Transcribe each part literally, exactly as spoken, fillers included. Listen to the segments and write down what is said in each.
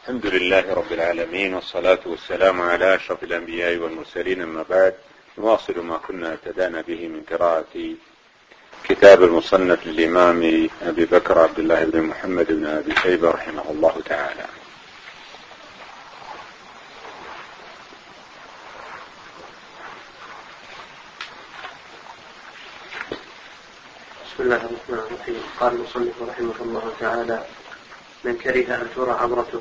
الحمد لله رب العالمين، والصلاة والسلام على أشرف الأنبياء والمرسلين، أما بعد. نواصل ما كنا ابتدأنا به من قراءة كتاب المصنف للإمام أبي بكر عبد الله بن محمد بن أبي شيبة رحمه الله تعالى. بسم الله الرحمن الرحيم. قال المصنف رحمه الله تعالى: من كره أن ترى عورته.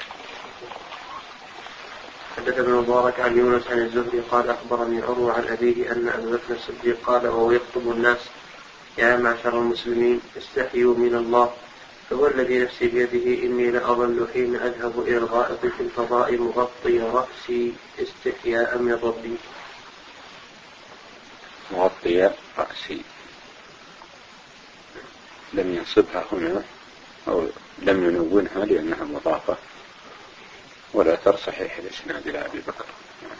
حدثنا ابن المبارك عن يونس عن الزهري قال: أخبرني عروة عن أبيه أن أبا بكر الصديق قال وهو يخطب الناس: يا معشر المسلمين استحيوا من الله، فهو الذي نفسي بيده إني لأظل حين أذهب إلى الغائط في الفضاء مغطي رأسي استحياء من ربي. مغطي رأسي لم ينصبها هنا أو لم ينونها لأنها مضافة، ولا تر صحيح الإسناد إلى أبي بكر.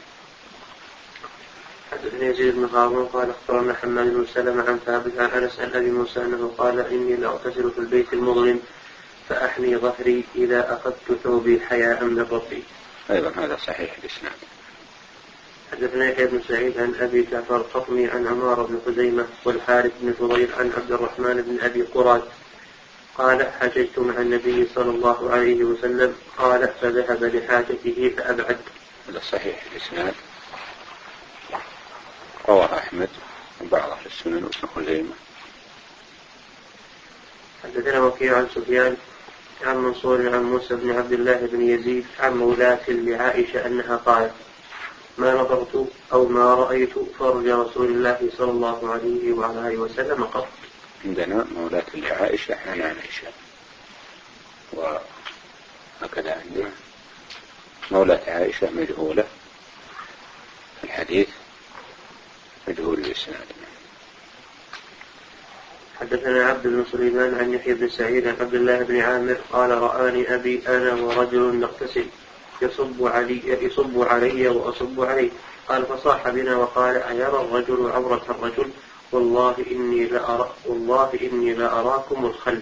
حدثني يزيد بن هارون قال أخبرنا حماد بن سلمة عن ثابت عن أنس عن أبي موسى أنه قال: إني لأغتسل في البيت المظلم فأحني ظهري إذا أخذت ثوبي حياء من ربي. أيضا هذا صحيح الإسناد. حدثنا يحيى بن سعيد عن أبي جعفر القطمي عن عمار بن خزيمة والحارث بن فضيل عن عبد الرحمن بن أبي قراد قال: حججت مع النبي صلى الله عليه وسلم. قال: فذهب لحاجته فأبعد. هذا صحيح الإسناد، رواه أحمد وبعض أهل السنن وابن خزيمة. حدثنا وكيع عن سفيان عن منصور عن موسى بن عبد الله بن يزيد عن مولاة لعائشة أنها قالت: ما نظرت أو ما رأيت فرج رسول الله صلى الله عليه وعلى آله وسلم قط. عندنا مولاة لعائشة عن عائشة، وهكذا عندنا مولاة عائشة مجهولة الحديث مجهول الإسناد. حدثنا عبد بن سليمان عن يحيى بن سعيد عن عبد الله بن عامر قال: رآني أبي أنا ورجل نغتسل يصب علي يصب علي وأصب عليه. قال: فصاح بنا وقال: أيرى الرجل عورة الرجل؟ والله إني لأرى والله إني لأراكم الخلف.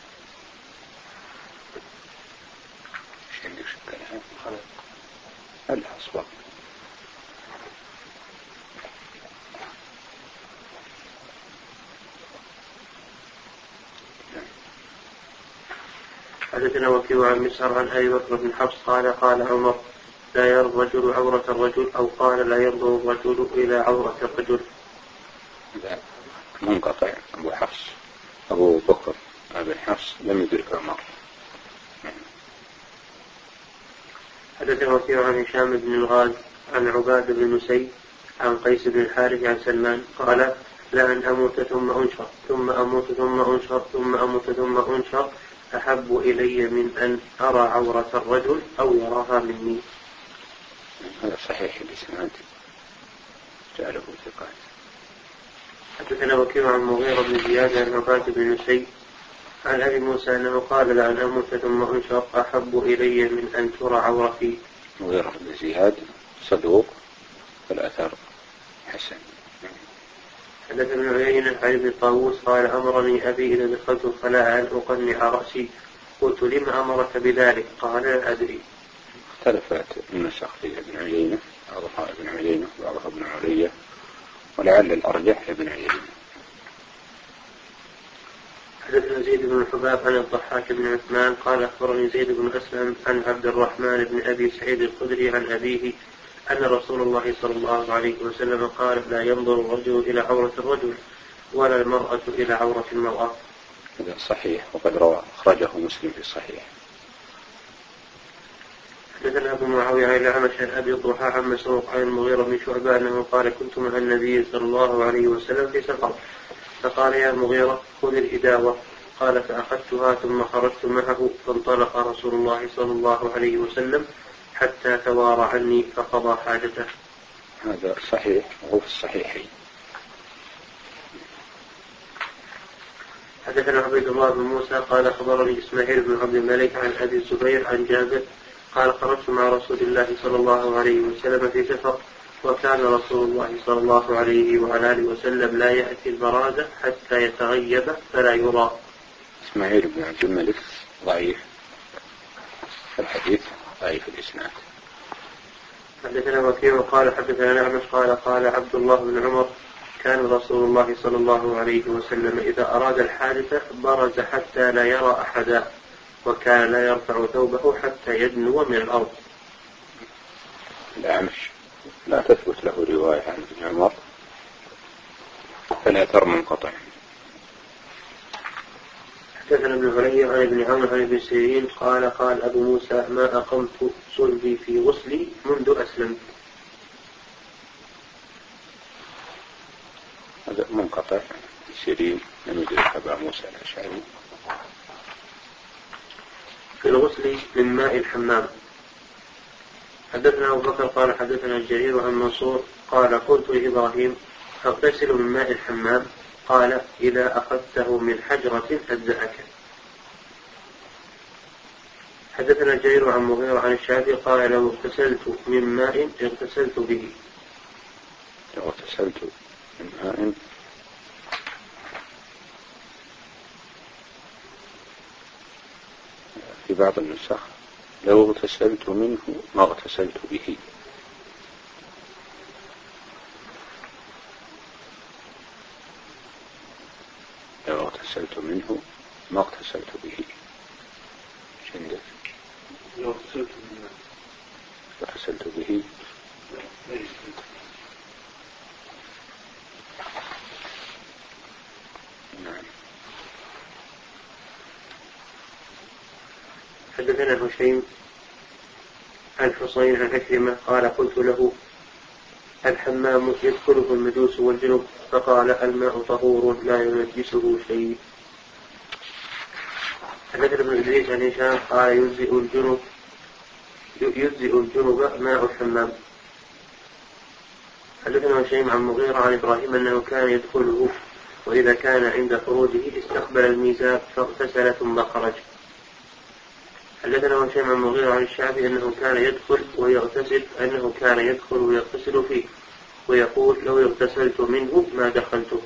الأصوات. حدثنا وكيع عن مسعر عن أبي بكر بن حفص قال: قال عمر: لا يرى الرجل عورة الرجل، أو قال: لا ينظر الرجل إلى عورة الرجل. منقطع. أبو حفص أبو بكر أبي حفص لم يدرك عمر. حدثنا وكيع عن هشام بن الغاز عن عباد بن مسيب عن قيس بن الحارث عن سلمان قال: لأن أموت ثم أنشر ثم أموت ثم أنشر ثم أموت ثم أنشر أحب إلي من أن أرى عورة الرجل أو يراها مني. هذا صحيح الإسناد، جعله ثقات. حدثنا وكيع عن مغيرة بن زياد عن عباد بن مسيب عن أبي موسى أنه قال: لأن أموت ثم أنشر أحب إلي من أن ترى عورتي. مغيرة بن زياد صدوق، الأثر حسن. حدثنا ابن عيينة عن ابن طاووس قال: أمرني أبي إذا دخلت الخلاء أن أقنع رأسي. قلت: لم أمرك بذلك؟ قال: لا أدري. اختلفت النسخ في ابن عيينة، بعضها ابن عيينة وبعضها ابن علية، ولعل الأرجح ابن عيينة. حدثنا زيد بن الحباب عن الضحاك بن عثمان قال: أخبرني زيد بن أسلم عن عبد الرحمن بن أبي سعيد الخدري عن أبيه أن رسول الله صلى الله عليه وسلم قال: لا ينظر الرجل إلى عورة الرجل ولا المرأة إلى عورة المرأة. هذا صحيح، وقد روى أخرجه مسلم في الصحيح. حدثنا أبو معاوية عن الأعمش عن أبي الضحى عن مسروق عن المغيرة بن شعبة أنه قال: كنت مع النبي صلى الله عليه وسلم في سفر، فقال: يا المغيرة خذ الإداوة. قال: فأخذتها ثم خرجت معه، فانطلق رسول الله صلى الله عليه وسلم حتى توارى عني فقضى حاجته. هذا صحيح وهو في الصحيحين. حدثنا عبيد الله بن موسى قال: أخبرني إسماعيل بن عبد الملك عن أبي الزبير عن جابر قال: خرجت مع رسول الله صلى الله عليه وسلم في سفر، وكان رسول الله صلى الله عليه وعلى آله وسلم لا يأتي البرازة حتى يتغيب فلا يرى. إسماعيل بن عبد الملك ضعيف، الحديث أي في الإسناد. حدثنا وكيع قال حدثنا الأعمش قال قال عبد الله بن عمر كان رسول الله صلى الله عليه وسلم إذا أراد الحادثة برز حتى لا يرى أحدا وكان لا يرفع ثوبه حتى يدنو من الأرض. الأعمش لا تثبت له رواية عن ابن عمر فالأثر منقطع. حدثنا ابن علي عن ابن عمرو عن ابن سيرين قال قال أبو موسى ما أقمت صلبي في غسلي منذ أسلمت. هذا منقطع. سيرين لم يدرك أبا موسى الأشعري. في الغسل من ماء الحمام. حدثنا أبو بكر قال حدثنا الجرير عن منصور قال قلت لإبراهيم أغتسل من ماء الحمام؟ قال إذا أخذته من حجرة أجزأك. حدثنا الجرير عن مغيرة عن الشافعي قال لو اغتسلت من ماء اغتسلت به. لو اغتسلت من ماء في بعض النسخ لو اغتسلت منه ما اغتسلت به. لو اغتسلت منه ما اغتسلت به. شندف لو اغتسلت منه اغتسلت به. نعم. حدثنا هشيم عن حصين عن عكرمة قال قلت له الحمام يدخله المجوس والجنب؟ فقال الماء طهور لا ينجسه شيء. حدثنا ابن إدريس عن هشام قال يجزئ الجنب يجزئ الجنب ماء الحمام. حدثنا هشيم عن مغيرة عن إبراهيم أنه كان يدخله وإذا كان عند خروجه استقبل الميزاب فاغتسل ثم خرج. حدثنا هشيم عن مغيرة عن الشعبي أنه كان يدخل ويغتسل أنه كان يدخل ويغتسل فيه ويقول لو اغتسلت منه ما دخلته.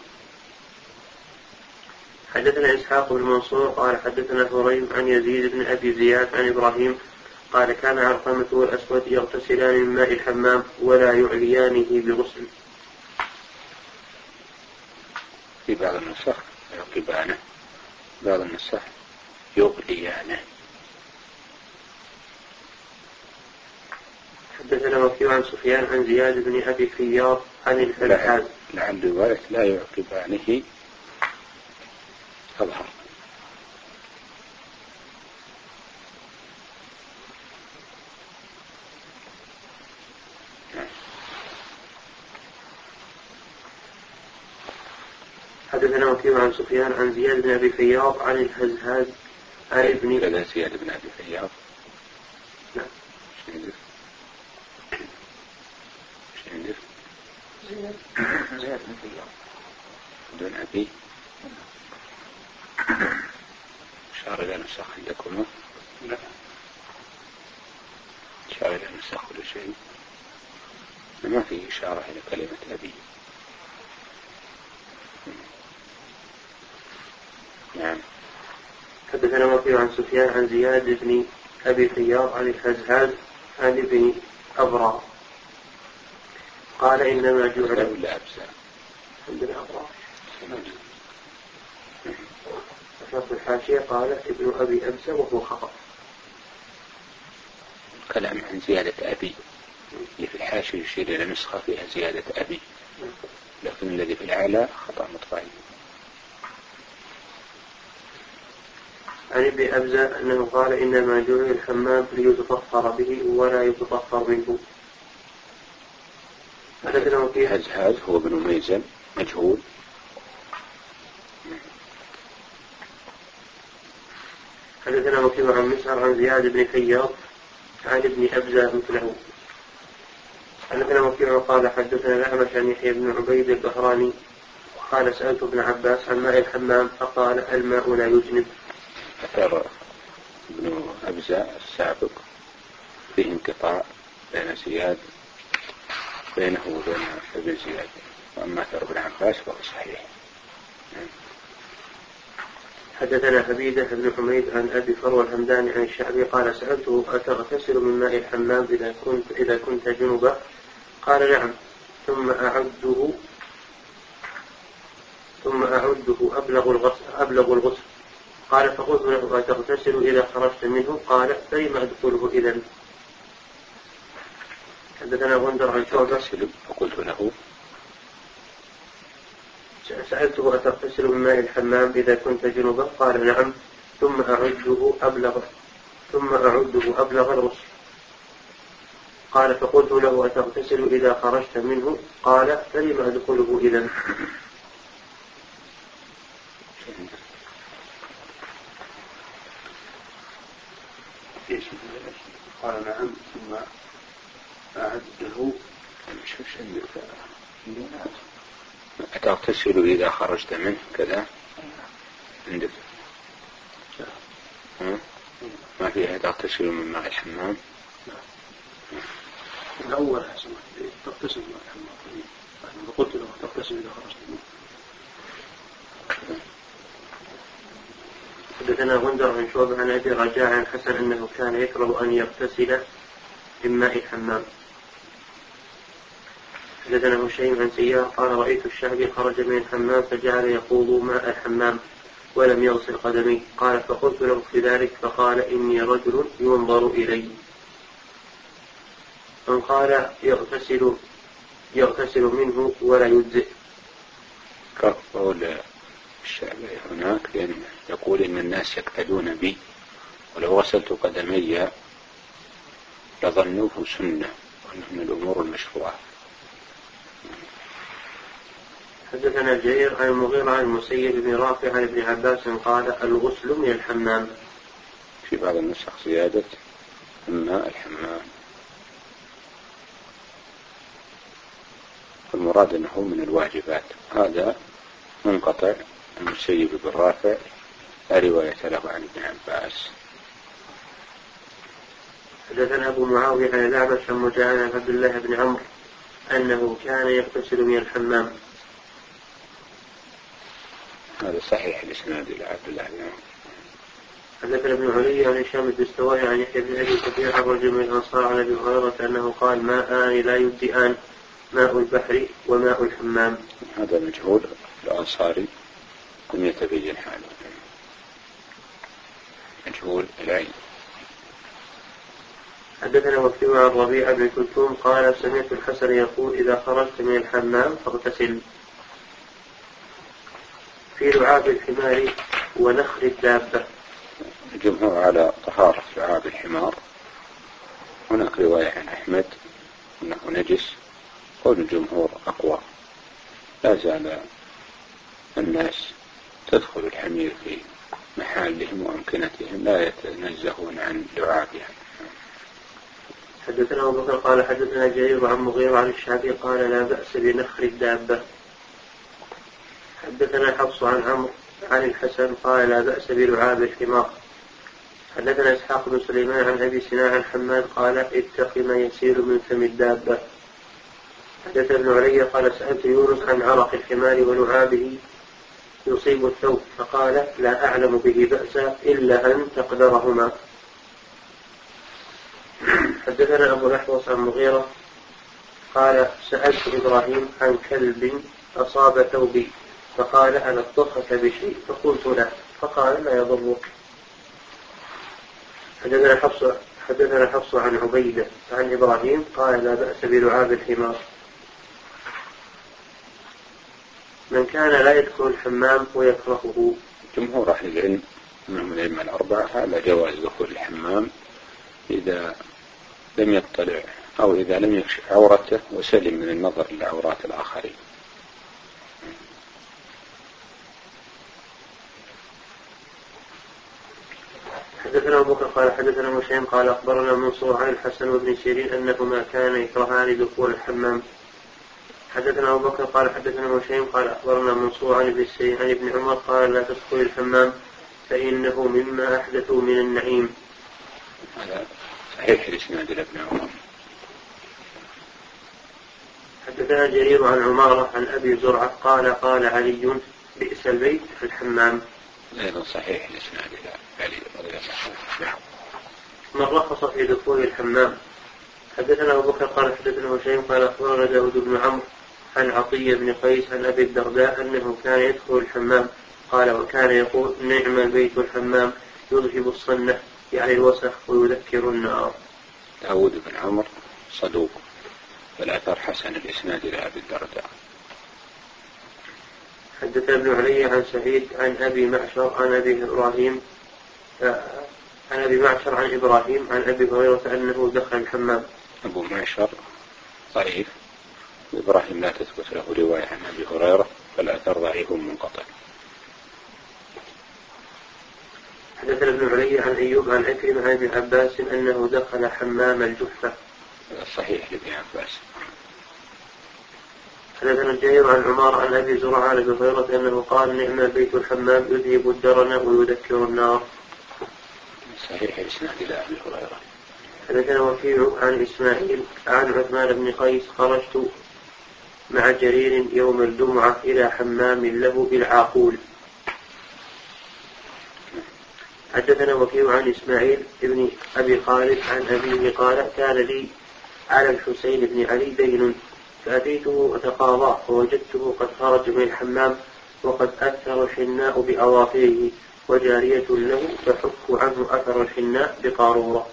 حدثنا إسحاق بن منصور قال حدثنا هريم عن يزيد بن أبي زياد عن إبراهيم قال كان علقمة والأسود يغتسلان من ماء الحمام ولا يعليانه بغسل. في بعض النسخ يعقبانه بعض النسخ يغليانه. حدثنا وكيع عن سفيان عن زياد بن أبي خياط عن الفلحاء. لعل رواية لا يعقبانه أظهر. حدثنا وكيع عن سفيان عن زياد بن أبي خياط عن الهزهاز عن ابن كذا زياد بن أبي خياط. نعم. شندف زياد زياد بن خياط دون أبي. شار إلى نسخ عندكم؟ لا. شار إلى نسخ كل شيء ما فيه إشارة إلى كلمة أبي. نعم. حدثنا وكيع عن سفيان عن زياد بن أبي خياط عن الهزهاز عن ابن أبرار قال إنما جعل ولا أبزا عندنا أبرار في الحاشية قال ابن أبي أبزة وهو خطأ. كلام عن زيادة أبي اللي في الحاشية يشير إلى نسخة فيها زيادة أبي لكن الذي في الأعلى خطأ مطبعي. عن ابن أبزة أنه قال إنما جعل الحمام ليتطهر به ولا يتطهر منه. حدثنا وكيع هزهاز هو بن ميزن مجهول. حدثنا وكيع عن مسعر عن زياد بن خياط عن ابن أبزة مثله. حدثنا وكيع قال حدثنا الأعمش عن يحيى بن عبيد البهراني قال سألت ابن عباس عن ماء الحمام فقال الماء لا يجنب. أثر ابن أبزة السابق فيه انقطاع بين زياد بينه وبين ابن زياد وأما أثر ابن عباس فهو صحيح. حدثنا حبيبة بن حميد عن أبي فروة الهمداني عن الشعبي قال سألته أتغتسل من ماء الحمام إذا كنت إذا كنت جنبا؟ قال نعم. ثم أعده ثم أعده أبلغ الغسل أبلغ الغسل. قال فقلت له أتغتسل إذا خرجت منه؟ قال فلم أدخله إذن. حدثنا غندر عن شعبة فقلت له سألته أتغتسل من ماء الحمام إذا كنت جنبا؟ قال نعم. ثم أعده أبلغ ثم أعده أبلغ الغسل. قال فقلت له أتغتسل إذا خرجت منه؟ قال فلم أدخله إذن. قال نعم ثم أعده أتغتسل إذا خرجت منه كذا عندك ما فيها تغتسل من ماء الحمام. الأول حسن تغتسل من ماء الحمام فقلت له تغتسل إذا خرجت منه. حدثنا غندر عن شعبة عن أبي رجاء عن حسن أنه كان يكره أن يغتسل من ماء الحمام. حدثنا هشيم عن سيار قال رأيت الشعبي خرج من الحمام فجعل يخوض ماء الحمام ولم يغسل قدميه. قال فقلت له في ذلك فقال إني رجل ينظر إلي. من قال يغتسل يغتسل منه ولا يجزئ. كقول الشعبي هناك لأن يقول إن الناس يقتدون بي ولو غسلت قدمي لظنوه سنة وأنه من الأمور المشروعة. حدثنا جرير عن المغيرة عن المسيب بن رافع عن ابن عباس قال الغسل من الحمام. في بعض النسخ زيادة من ماء الحمام. المراد أنه من الواجبات. هذا منقطع المسيب بن رافع لا رواية له عن ابن عباس. حدثنا أبو معاوية عن الأعمش عن مجاهد عن عبد الله بن عمرو أنه كان يغتسل من الحمام. هذا صحيح الإسناد إلى عبد الله بن عمرو. حدثنا ابن علي عن هشام الدستوائي عن يحيى بن أبي كثير عن رجل من الأنصار عن أبي هريرة أنه قال ماءان لا يجزئان ماء البحر وماء الحمام. هذا مجهول الأنصاري لم يتبين حاله مجهول العين. حدثنا وكيع عن ربيع بن كلثوم قال سمعت الحسن يقول إذا خرجت من الحمام فاغتسل. في لعاب الحمار ونخر الدابة. الجمهور على طهارة لعاب الحمار. هناك رواية عن أحمد أنه نجس. قول الجمهور أقوى. لا زال الناس تدخل الحمير في محلهم وأمكنتهم لا يتنزهون عن لعابها. حدثنا أبو بكر قال حدثنا جرير عن مغيرة عن الشعبي قال لا بأس بنخر الدابة. حدثنا حفص عن عمرو عن الحسن قال لا بأس بلعاب الحمار. حدثنا إسحاق بن سليمان عن أبي سنان عن حماد قال اتق ما يسير من فم الدابة. حدثنا ابن علي قال سألت يونس عن عرق الحمار ولعابه يصيب الثوب فقال لا أعلم به بأسا إلا أن تقدرهما. حدثنا أبو الأحوص عن مغيرة قال سألت إبراهيم عن كلب أصاب ثوبي فقال أنا أطبخك بشيء فقلت لا فقال لا يضرك. حدثنا حفص حدثنا حفص عن عبيدة عن إبراهيم قال لا بأس بلعاب الحمار. من كان لا يدخل الحمام ويكرهه. جمهور أهل العلم منهم الأئمة الأربعة على جواز دخول الحمام إذا لم يطلع أو إذا لم يكشف عورته وسلم من النظر لعورات الآخرين. حدثنا أبو بكر قال حدثنا مشيم قال أخبرنا منصور عن الحسن وابن سيرين أنهما كانا يكرهان دخول الحمام. حدثنا أبو بكر قال حدثنا مشيم قال أخبرنا منصور عن ابن سيرين عن ابن عمر قال لا تدخل الحمام فإنه مما أحدثوا من النعيم. هذا صحيح الإسناد إلى ابن عمر. حدثنا جرير عن عمارة عن أبي زرعة قال قال علي بئس البيت في الحمام. أيضا صحيح الإسناد إلى علي رضي الله عنه. من رخص في دخول الحمام. حدثنا أبو بكر قال حدثنا هشيم قال أخبرنا داود بن عمرو عن عطية بن قيس عن أبي الدرداء أنه كان يدخل الحمام قال وكان يقول نعم البيت الحمام يذهب الصنة يعني الوسخ ويذكر النار. داود بن عمرو صدوق والأثر حسن الإسناد إلى أبي الدرداء. حدثنا ابن علي عن سعيد عن أبي معشر عن أبي إبراهيم عن أبي معشر عن إبراهيم عن أبي هريرة أنه دخل الحمام. أبو معشر ضعيف وإبراهيم لا تثبت له رواية عن أبي هريرة فالأثر ضعيف منقطع. حدثنا ابن علي عن أيوب عن عكرمة عن ابن عباس أنه دخل حمام الجحفة. صحيح لابن عباس. حدثنا الجرير عن عمار عن أبي زرعة عن أبي هريرة أنه قال نعم البيت الحمام يذهب الدرن ويذكر النار. صحيح الإسناد إلى أبي هريرة. حدثنا وكيع عن إسماعيل عن عثمان بن قيس خرجت مع جرير يوم الجمعة إلى حمام له بالعاقول. حدثنا وكيع عن إسماعيل ابن أبي خالد عن أبيه قال كان لي على الحسين بن علي دين فأتيته أتقاضاه فوجدته قد خرج من الحمام وقد أثر الحناء بأظافره وجارية له فحك عنه أثر الحناء بقارورة.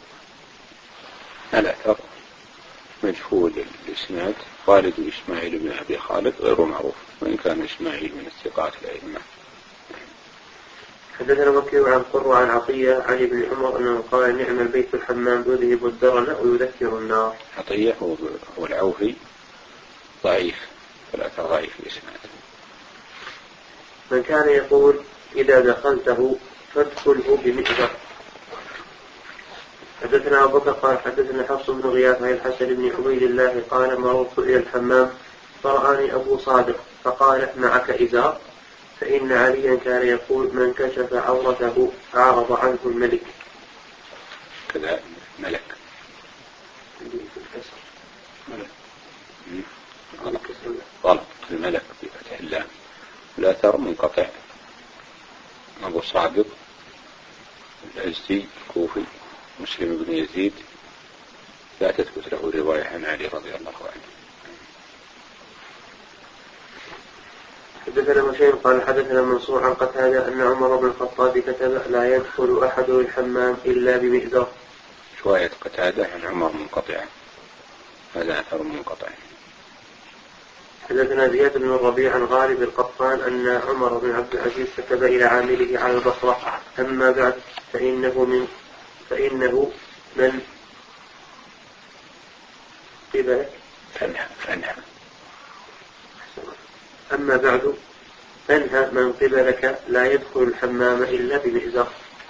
الأثر مجهول الإسناد. خالد إسماعيل بن أبي خالد غير معروف وإن كان إسماعيل من الثقات الأئمة. حدثنا وكيع عن قرة عن عطية عن ابن عمر أنه قال نعم البيت الحمام يذهب الدرن ويذكر النار. عطية هو العوفي ضعيف فالأثر ضعيف الإسناد. من كان يقول إذا دخلته فادخله بمئزر. حدثنا أبو بكر قال حدثنا حفص بن غياث عن الحسن بن عبيد الله قال مررت إلى الحمام فرآني أبو صادق فقال معك إزار فإن عليا كان يقول من كشف عورته أعرض عنه الملك. كذا ملك غلط الملك بفتح الله. الأثر منقطع. أبو صادق الأزدي الكوفي مسلم بن يزيد لا تثبت له رواية عن علي رضي الله عنه. حدثنا هشيم قال حدثنا منصور عن قتادة أن عمر بن الخطاب كتب لا يدخل أحد الحمام إلا بمئزر. شوية قتادة عن عمر منقطع هذا أثر منقطع. حدثنا زياد بن الربيع عن غالب القطان أن عمر بن عبد العزيز كتب إلى عامله على البصرة أما بعد فإنه من فإنه من قبلك فانهى فانهى أما بعد فانهى من قبلك لا يدخل الحمام إلا بمئزر.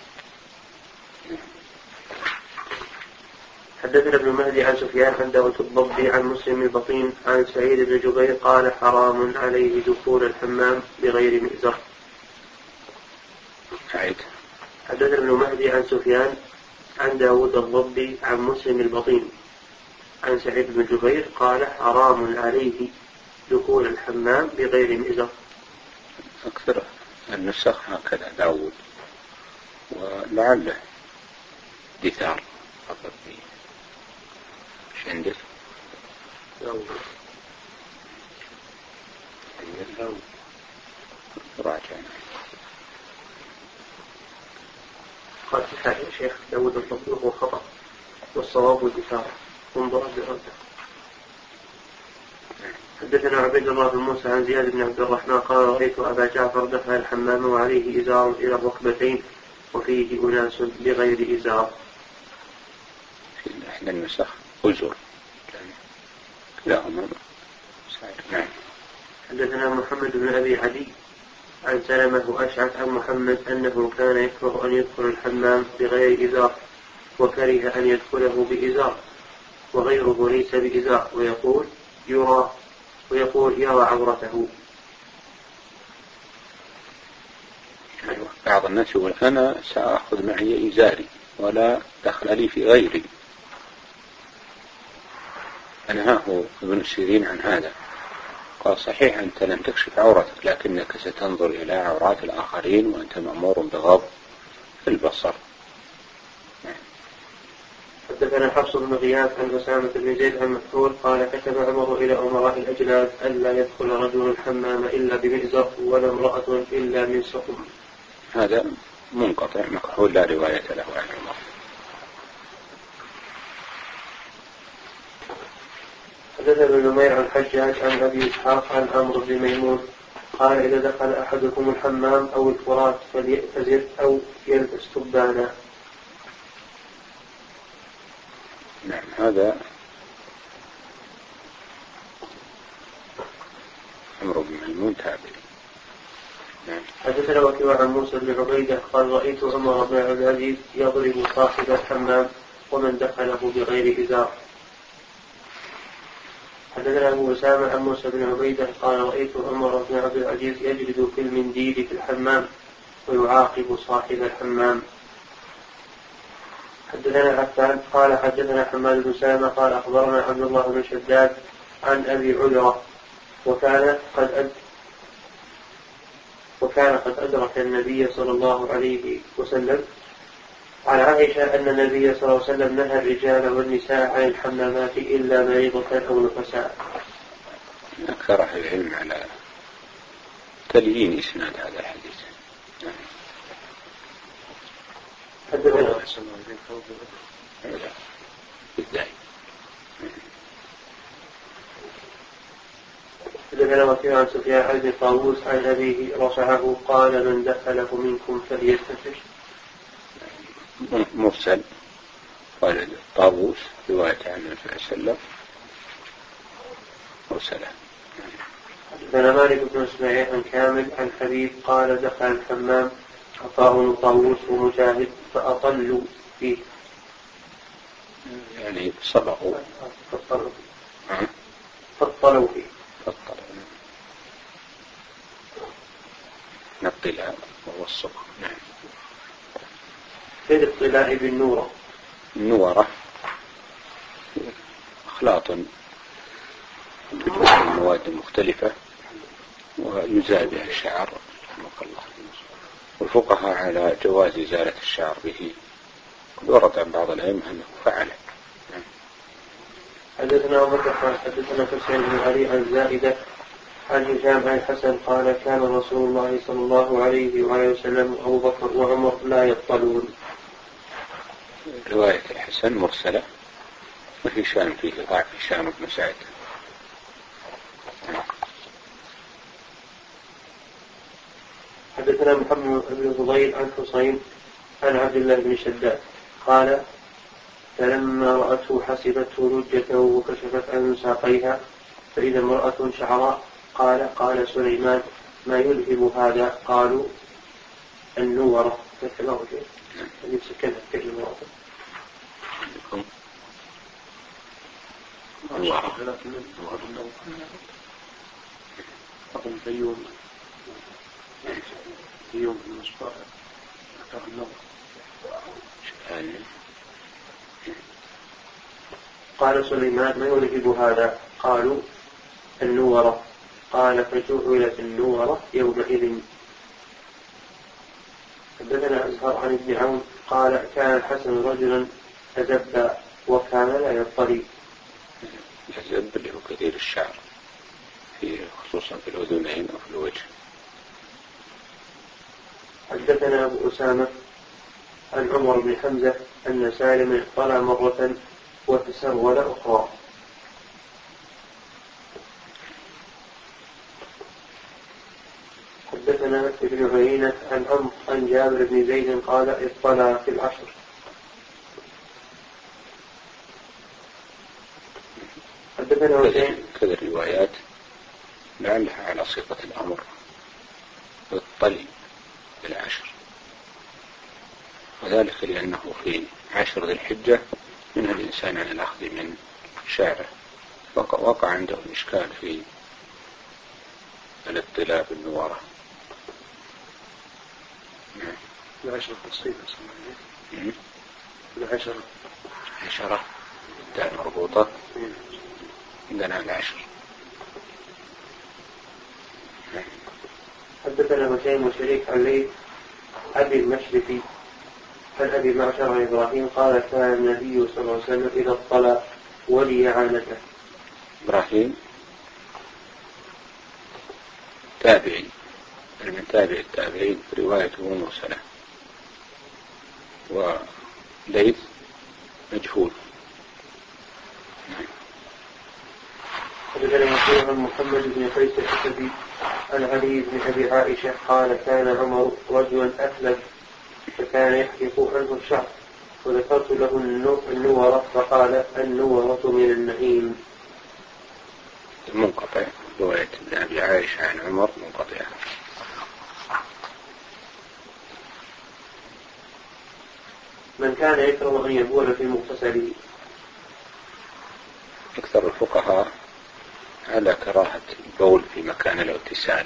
حدثنا ابن مهدي عن سفيان عن داود الضبي عن مسلم البطين عن سعيد بن جبير قال حرام عليه دخول الحمام بغير مئزر. حدثنا ابن مهدي عن سفيان عن داود الضبي عن مسلم البطين عن سعيد بن جبير قال حرام عليه دخول الحمام بغير مئزر. أكثر النسخ هكذا داود ولعله دثار فقط فيه شندر داود داود راجعنا قال في يا شيخ داود الضبي هو خطأ والصواب الدثار انظر برده. حدثنا عبيد الله بن موسى عن زياد بن عبد الرحمن قال رأيت أبا جعفر دخل الحمام وعليه إزار إلى الركبتين وفيه أناس بغير إزار. في إحدى النسخ أزر كلاهما نعم. حدثنا محمد بن أبي عدي عن سلمة أشعث عن محمد أنه كان يكره أن يدخل الحمام بغير إزار وكره أن يدخله بإزار وغيره ليس بإزار ويقول يرى ويقول يرى عورته. بعض الناس يقول أنا سأخذ معي إزاري ولا دخل لي في غيري. أنهاه ابن سيرين عن هذا قال صحيح أنت لم تكشف عورتك لكنك ستنظر إلى عورات الآخرين وأنت مأمور بغض البصر. حدثنا حفص بن غياث عن أسامة بن زيد عن مكحول قال كتب عمر إلى أمراء الأجناد ألا يدخل رجل الحمام إلا بمئزر ولا امرأة إلا من سقم. هذا منقطع، مكحول لا رواية له عن عمر. حدثنا ابن نمير عن الحجاج عن أبي إسحاق عن عمرو بن ميمون قال إذا دخل أحدكم الحمام أو الفرات فليأتزر أو يلبس تبانا. نعم هذا عمرو بن ميمون تابعي. نعم. حدثنا وكيع عن موسى بن عبيدة قال رأيت عمر بن عبد العزيز يضرب صاحب الحمام ومن دخله بغير إزار. حدثنا أبو أسامة عن موسى بن عبيدة قال رأيت عمر بن عبد العزيز يجلد في المنديل في الحمام ويعاقب صاحب الحمام. حدثنا عفان قال حدثنا حماد بن سلمة قال أخبرنا عبد الله بن شداد عن أبي عذرة وكان قد أد وكان قد أدرك النبي صلى الله عليه وسلم عن عائشة أن النبي صلى الله عليه وسلم نهى الرجال والنساء عن الحمامات إلا مريضة أو نفساء. أكثر أهل العلم على تليين إسناد هذا الحديث. حدثنا حدثنا وكيع عن سفيان بن طاووس عن أبيه رفعه قال من دخله منكم فليستتر. مرسل. قال طاووس رواية عن النبي صلى الله عليه وسلم مرسلة. حدثنا مالك بن اسماعيل عن كامل عن حبيب قال دخل الحمام عطاء طاووس ومجاهد فأطلوا فيه. يعني صبغوا فاطلوا فيه. فاطلوا فيه. فاطلوا. نطلع وهو الصبغ. نعم. في الاطلاع بالنورة. النورة أخلاط من مواد مختلفة ويزال بها الشعر رحمه الله. والفقهاء على جواز إزالة الشعر به ورد عن بعض الأئمة أنه فعله. حدثنا أبو بكر حدثنا حسين بن علي عن زائدة عن هشام عن الحسن قال كان رسول الله صلى الله عليه وآله وسلم أبو بكر وعمر لا يطلون. رواية الحسن مرسلة وفي شان فيه ضعف هشام بن سعد. حدثنا محمد بن فضيل عن حسين عن عبد الله بن شداد قال فلما رأته حسبته لجته وكشفت عن ساقيها فإذا امرأة شعراء قال قال سليمان ما يلهم هذا قالوا النورة فكما وجه الذي سكنت كلمة أقوم بيوم بيوم المصباح أكثر النور. قال سليمان ما يلهب هذا قالوا النورة قال فجعلت النورة يومئذ. حدثنا أزهر عن ابن عون قال كان الحسن رجلا تزبى وكان لا يطلي. الزب اللي هو كثير الشعر في خصوصا في الأذنين أو في الوجه. حدثنا أبو أسامة عن عمر بن حمزة أن سالم اطلع مرة وتسول أخرى. حدثنا ابن عيينة عن عمرو عن جابر بن زيد قال اطلع في العشر. حدثنا كذا الروايات لعلها على صيغة الأمر والطلي بالعشر، وذلك لأنه في عشر ذي الحجة منها الإنسان عن الأخذ من شعره، وقع عنده الإشكال في الاطلاع بالنوارة. العشرة تصيب العشرة عشرة دال مربوطة عندنا العشر. حدثنا هشيم وشريك عن ليث أبي المشرفي عن أبي معشر عن إبراهيم قال كان النبي صلى الله عليه وسلم إذا اطلع ولي عانته. إبراهيم تابعي من تابع التابعين روايته مرسلة، وليث مجهول. حدثنا وكيع عن محمد بن قيس الأسدي عن علي بن أبي عائشة قال كان عمر رجلا أثلج فكان يحلق عنه الشعر وذكرت له النورة فقال النورة من النعيم. منقطع، رواية ابن أبي عائشة عن عمر منقطع. من كان يكره أن يبول في مغتسله. أكثر الفقهاء على كراهة البول في مكان الاغتسال،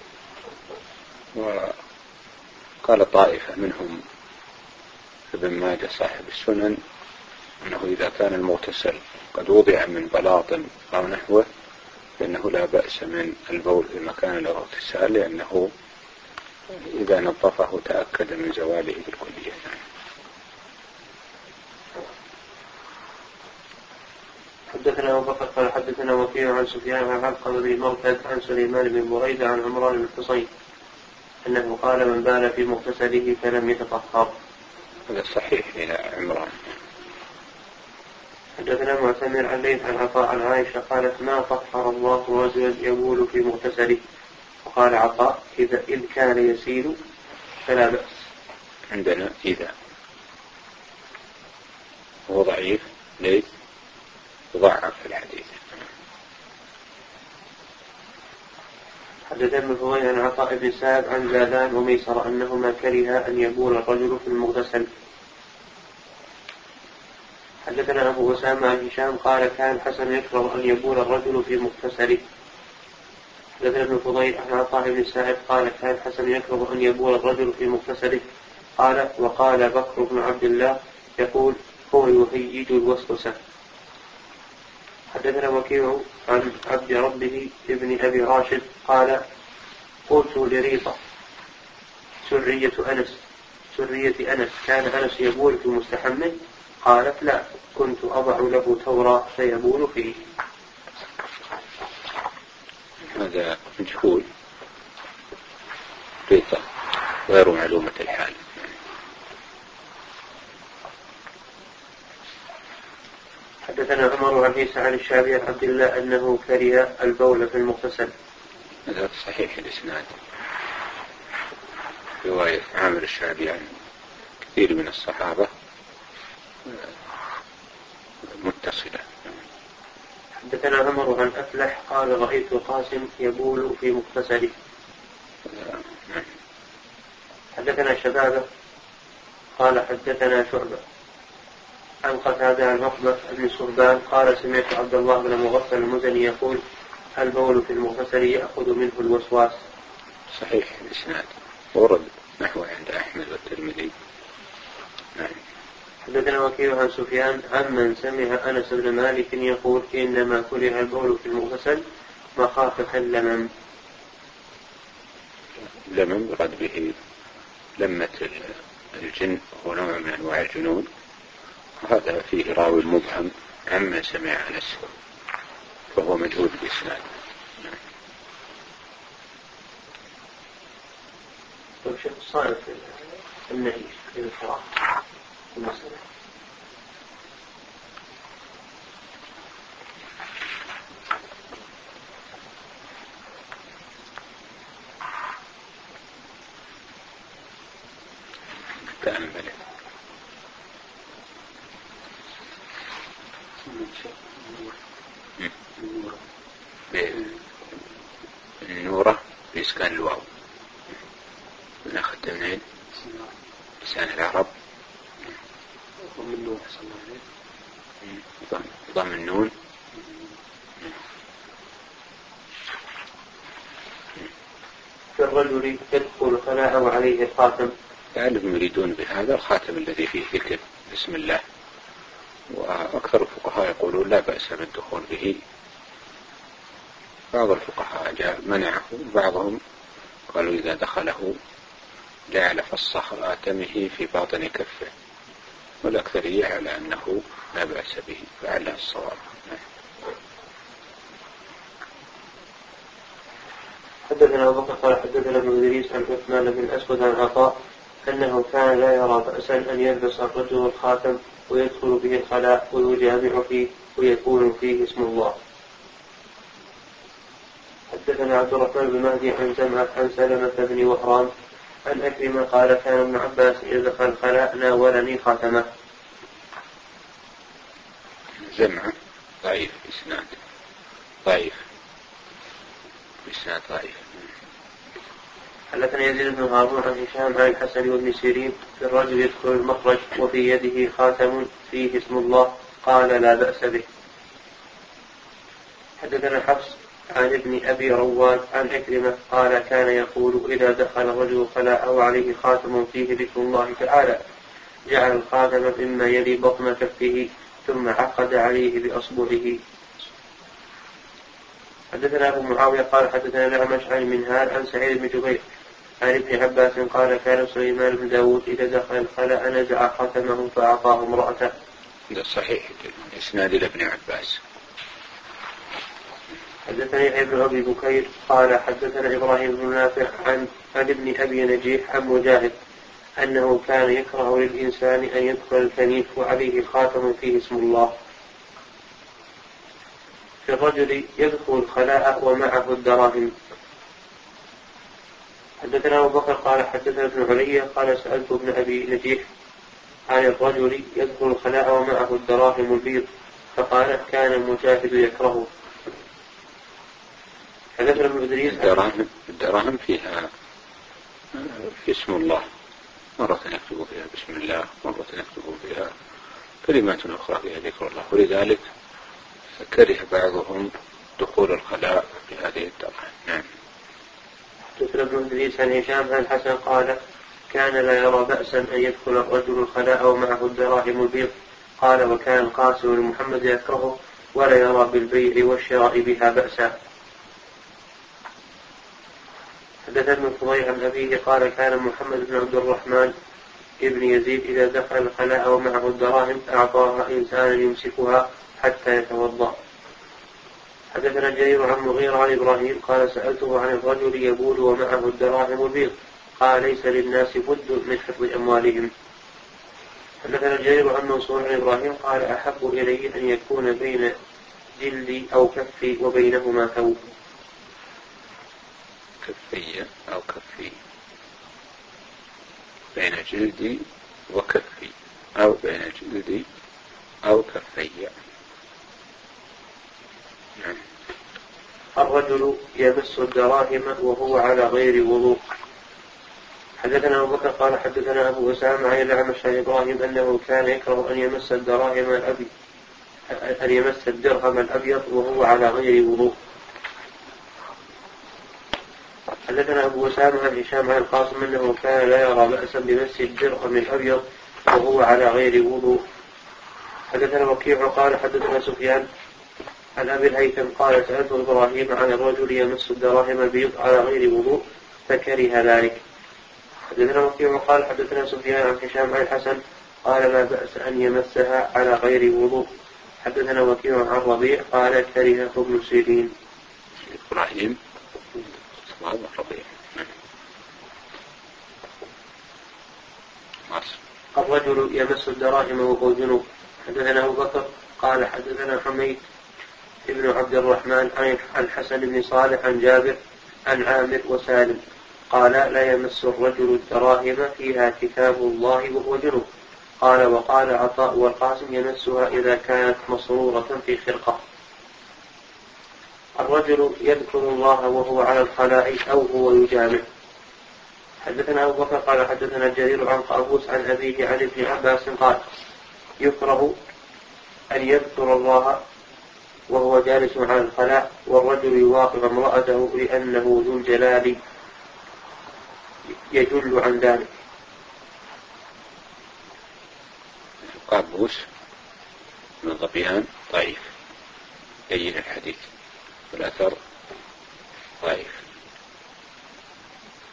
وقال طائفة منهم ابن ماجه صاحب السنن أنه إذا كان المغتسل قد وضع من بلاط أو نحوه فإنه لا بأس من البول في مكان الاغتسال، لأنه إذا نظفه تأكد من زواله بالكلية. حدثنا أبو بكر قال حدثنا وكيع عن سفيان عن علقمة بن مرثد عن سليمان بن بريدة عن عمران بن حصين أنه قال من بال في مغتسله فلم يتطهر. هذا صحيح إلى عمران. حدثنا معتمر عن ليث عن عطاء عن عائشة قالت ما طهر الله رجلا يبول في مغتسله، وقال عطاء إذا إذ كان يسيل فلا بأس. عندنا إذا هو ضعيف ليث ضعف في الحديث. حدثنا ابن فضيل عن عطاء بن سعد عن زادان وميسر أنهما كرها أن يبول الرجل في المغتسل. حدثنا أبو أسامة عن هشام قال كان حسن يكره أن يبول الرجل في مغتسله. حدثنا ابن فضيل عن عطاء بن سعد قال كان حسن يكره أن يبول الرجل في مغتسله. قال وقال بكر بن عبد الله يقول هو يهيج الوسوسة. حدثنا وكيع عن عبد ربه ابن أبي راشد قال قلت لريطة سرية أنس سرية أنس كان أنس يبول في مستحمه؟ قالت لا كنت أضع له ثورا فيبول فيه. هذا مجهول ريطة غير معلومة الحال. حدثنا عمر عن عيسى عن الشعبي عن عبد الله أنه كره البول في المغتسل. هذا صحيح الإسناد، رواية عامر الشعبي عن كثير من الصحابة متصلة. حدثنا عمر عن أفلح قال رأيت القاسم يبول في مغتسله. حدثنا شبابة قال حدثنا شعبة عن قتادة عن عقبة بن صهبان قال سمعت عبد الله بن مغفل المزني يقول البول في المغتسل يأخذ منه الوسواس. صحيح الإسناد، ورد نحو عند أحمد والترمذي. نعم. حدثنا وكيع عن سفيان عمن سمع أنس بن مالك يقول إنما كره البول في المغتسل مخافة اللمم. اللمم يراد به لمة الجن، هو نوع من أنواع الجنون، وهذا فيه راوي مبهم عمن سمع أنس فهو مجهول الإسناد. طيب شيخ الصائر في النهي في الحرام المسألة تأمل النورة بإسكان الواو من أخذت منين لسان العرب ضم النون في الرجل يدخل خلاء وعليه الخاتم. لعلهم يريدون بهذا الخاتم الذي فيه ذكر بسم الله، وأكثر الفقهاء يقولون لا بأس بالدخول به. بعض الفقهاء جاء منعه، بعضهم قالوا إذا دخله جعل فص خاتمه في باطن كفه، والأكثرية على أنه لا بأس به، فعلى الصواب. حدثنا أبو بكر قال حدثنا ابن إدريس عن عثمان بن الأسود عن عطاء أنه كان لا يرى بأسا أن يلبس الرجل الخاتم ويدخل به الخلاء ويجامع فيه ويكون فيه اسم الله. حدثنا عبد الرحمن بن مهدي عن جمعة عن سلمة بن وهران عن أكرمة قال كان ابن عباس إذا دخل الخلاء ناولني خاتمه. جمعة ضعيف إسناد ضعيف إسناد ضعيف. حدثنا يزيد بن هارون عن هشام عن الحسن وابن سيرين في الرجل يدخل المخرج وفي يده خاتم فيه اسم الله قال لا بأس به. حدثنا حفص عن ابن أبي رواد عن أكرمة قال كان يقول إذا دخل الرجل خلاء وعليه خاتم فيه ذكر الله تعالى جعل الخاتم مما يلي بطن كفه ثم عقد عليه بأصبعه. حدثنا أبو معاوية قال حدثنا الأعمش عن منهال عن سعيد بن جبير عن ابن عباس قال كان سليمان بن داود إذا دخل الخلاء نزع خاتمه فأعطاه امرأته. ده صحيح إسناد لابن عباس. حدثني ابن أبي بكير قال حدثنا إبراهيم بن نافع عن عن ابن أبي نجيح عن مجاهد أنه كان يكره للإنسان أن يدخل الكنيف وعليه خاتم فيه اسم الله. في الرجل يدخل الخلاء ومعه الدراهم. حدثنا أبو بكر قال حدثنا ابن علية قال سألت ابن أبي نجيح عن الرجل يدخل الخلاء ومعه الدراهم البيض فقال كان المجاهد يكرهه. حدثنا ابن إدريس الدراهم الدراهم فيها في اسم الله، مرة يكتب فيها بسم الله، مرة يكتب فيها كلمات أخرى فيها ذكر الله، ولذلك كره بعضهم دخول الخلاء بهذه الدراهم. نعم. حدثنا ابن إدريس عن هشام عن الحسن قال كان لا يرى بأسا أن يدخل الرجل الخلاء ومعه الدراهم البيض قال وكان القاسم لمحمد يكرهه ولا يرى بالبيع والشراء بها بأسا. حدثنا ابن فضيل عن أبيه قال كان محمد بن عبد الرحمن ابن يزيد إذا دخل الخلاء ومعه الدراهم أعطاها إنسانا يمسكها حتى يتوضأ. حدثنا جرير عن مغيرة عن إبراهيم قال سألته عن الرجل يبول ومعه الدراهم البيض قال ليس للناس بد من حفظ أموالهم. حدثنا جرير عن منصور عن إبراهيم قال أحب إلي أن يكون بين جلدي أو كفي وبينهما ثوب. كفي أو كفي، بين جلدي وكفي أو بين جلدي أو كفي. نعم. الرجل يمس الدراهم وهو على غير وضوء. حدثنا أبو بكر قال حدثنا أبو أسامة عن الأعمش عن إبراهيم أنه كان يكره أن يمس الدراهم الأبيض أن يمس الدرهم الأبيض وهو على غير وضوء. حدثنا أبو أسامة عن هشام عن القاسم أنه كان لا يرى بأسا بمس الدرهم الأبيض وهو على غير وضوء. حدثنا وكيع قال حدثنا سفيان عن أبي الهيثم قال سألت إبراهيم عن الرجل يمس الدراهم البيض على غير وضوء فكره ذلك. حدثنا وكيع قال حدثنا سفيان عن هشام عن الحسن قال لا بأس أن يمسها على غير وضوء. حدثنا وكيع عن ربيع قال كرهه ابن سيرين. إبراهيم ربيع. الرجل يمس الدراهم وهو جنوب. حدثنا أبو بكر قال حدثنا حميد ابن عبد الرحمن عن الحسن بن صالح عن جابر عن عامر وسالم قال لا يمس الرجل الدراهم فيها كتاب الله وهو جنوب. قال وقال عطاء والقاسم يمسها إذا كانت مصرورة في خرقة. الرجل يذكر الله وهو على الخلاء أو هو يجامع. حدثنا أبو بكر قال حدثنا جرير عن قابوس عن أبيه عن ابن عباس قال يكره أن يذكر الله وهو جالس على الخلاء والرجل يواقع امرأته لأنه ذو الجلال يجل عن ذلك. قابوس من ظبيان ضعيف لين الحديث والأثر ضعيف.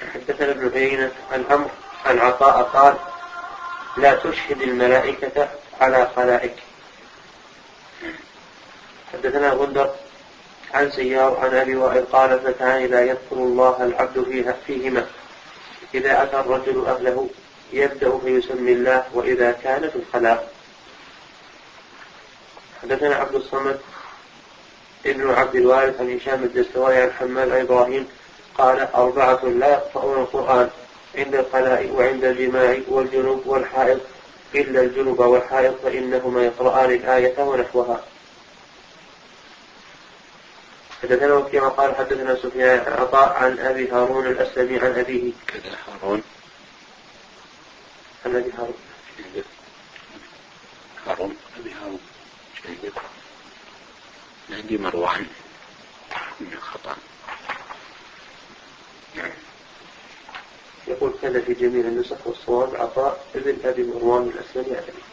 حدثنا ابن عيينة عن عمرو عن عطاء قال لا تشهد الملائكة على خلائق. حدثنا غندر عن سيار عن أبي وائل قال اثنتان لا يذكر الله العبد فيها فيهما إذا أتى الرجل أهله يبدأ فيسمي الله وإذا كان في الخلاء. حدثنا عبد الصمد ابن عبد الوارث عن هشام الدستوائي عن حماد عن إبراهيم قال أربعة لا يقرؤون القرآن عند الخلاء وعند الجماع والجنوب والحائض إلا الجنوب والحائض فإنهما يقرآن الآية ونحوها. حدثنا وكيع قال حدثنا سفيان عن عطاء عن أبي هارون الأسلمي عن أبيه كذا هارون عن أبي هارون هارون أبي هارون جيد. عندي مروان من خطأ. يقول كذا في جميع النسخ والصواب عطاء ابن أبي مروان الأسلمي عن أبيه.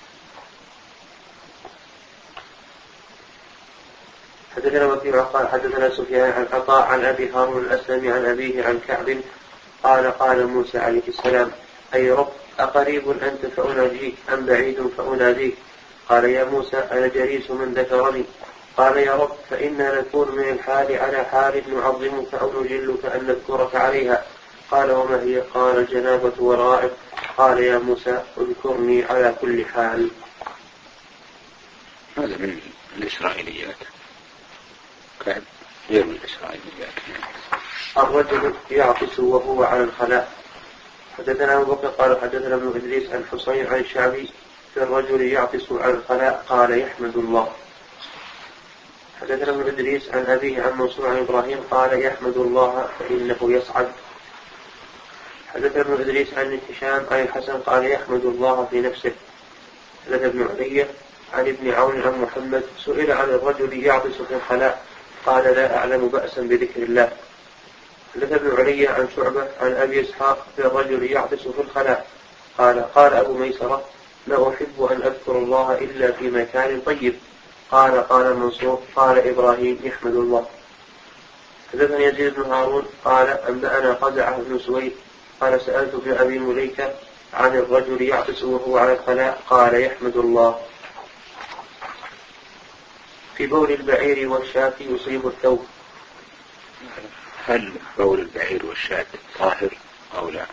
حدثنا وكيع قال حدثنا سفيان عن عطاء عن أبي هارون الأسلمي عن أبيه عن كعب قال قال موسى عليه السلام أي رب أقريب أنت فأناجيك أم بعيد فأناديك؟ قال يا موسى أنا جليس من ذكرني. قال يا رب فإنا نكون من الحال على حال نعظمك أو نجلك أن نذكرك عليها. قال وما هي؟ قال الجنابة والغائط. قال يا موسى اذكرني على كل حال. هذا من الإسرائيليات كعب غير من الإسرائيليات. الرجل يعطس وهو على الخلاء. حدثنا أبو بكر قال حدثنا ابن إدريس عن حصين عن الشعبي في الرجل يعطس على الخلاء قال يحمد الله. حدثنا ابن إدريس عن أبيه عن منصور عن إبراهيم قال يحمد الله فإنه يصعد. حدثنا ابن إدريس عن هشام عن الحسن قال يحمد الله في نفسه. حدثنا ابن علي عن ابن عون عن محمد سئل عن الرجل يعطس في الخلاء قال لا أعلم بأسا بذكر الله. حدثنا ابن علي عن شعبة عن أبي إسحاق في الرجل يعطس في الخلاء قال قال أبو ميسرة لا أحب أن أذكر الله إلا في مكان طيب. قال قال منصور قال إبراهيم يحمد الله. حدثني يزيد بن هارون قال أنبأنا قزعة بن سويد قال سألت في أبي مليكة عن الرجل يعطس وهو على الخلاء قال يحمد الله. في بول البعير والشاة يصيب الثوب. هل بول البعير والشاة طاهر أو لا؟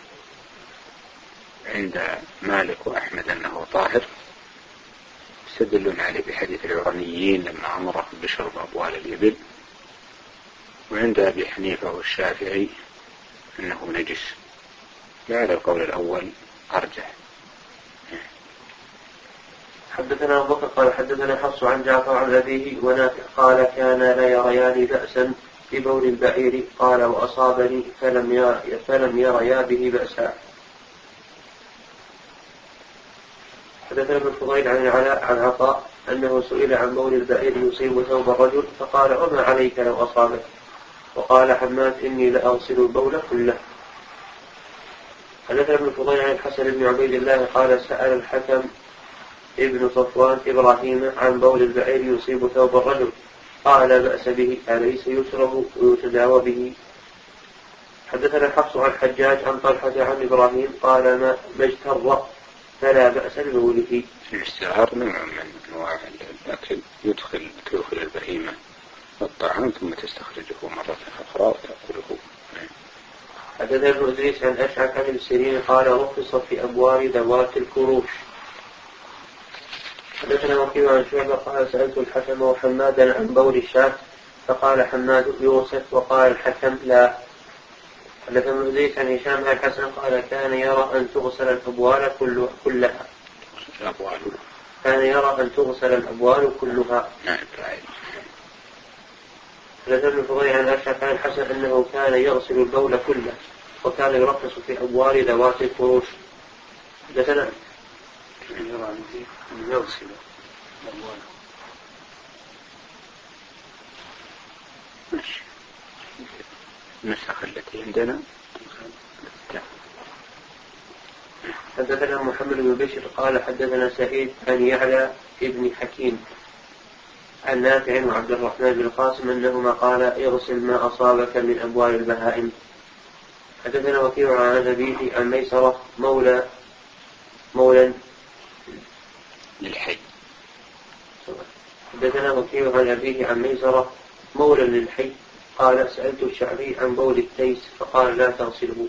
عند مالك وأحمد أنه طاهر يستدلون عليه بحديث العرنيين لما أمرهم بشرب أبوال الإبل، وعند أبي حنيفة والشافعي أنه نجس. لعل القول الأول أرجح. حدثنا أبو بكر قال حدثنا حفص عن جعفر عن أبيه ونافع قال كان لا يريان بأسا ببول البعير قال وأصابني فلم يرى فلم يريا به بأسا. حدثنا ابن فضيل عن العلاء عن عطاء أنه سئل عن بول البعير يصيب ثوب الرجل فقال وما عليك لو أصابك؟ وقال حماد إني لأغسل البول كله. حدثنا ابن فضيل عن الحسن بن عبيد الله قال سأل الحكم ابن صفوان إبراهيم عن بول البعير يصيب ثوب الرجل قال لا بأس به أليس يشرب ويتداوى به؟ حدثنا حفص عن حجاج عن طلحة عن إبراهيم قال ما اجتر فلا بأس ببوله. الاستعار نوع من أنواع الأكل يدخل تدخل البهيمة الطعام ثم تستخرجه مرة أخرى وتأكله. حدثنا ابن إدريس عن أشعث عن السيرين قال رخص في أبواب ذوات الكروش. حدثنا وكيع عن شعبة قال سألت الحكم وحمادا عن بول الشاة فقال حماد يوسف وقال الحكم لا. حدثنا ابن إدريس عن هشام عن الحسن قال كان يرى أن تغسل الأبوال كلها. كان يرى أن تغسل الأبوال كلها. حدثنا ابن فضيل عن أشعث عن الحسن أنه كان يغسل البول كله وكان يرخص في أبوال ذوات الفروش. حدثنا يرى أن يغسل الأبوال. ماشي. النسخة التي عندنا. حدثنا محمد بن بشر قال حدثنا سعيد عن يعلى ابن حكيم عن نافع وعبد الرحمن بن القاسم أنهما قال يغسل ما أصابك من أبوال البهائم. حدثنا وكيع عن أبيه عن ميسرة مولى مولى للحي. حدثنا وكيع عن أبيه عن ميسرة مولى للحي قال سألت الشعبي عن بول التيس فقال لا تغسله.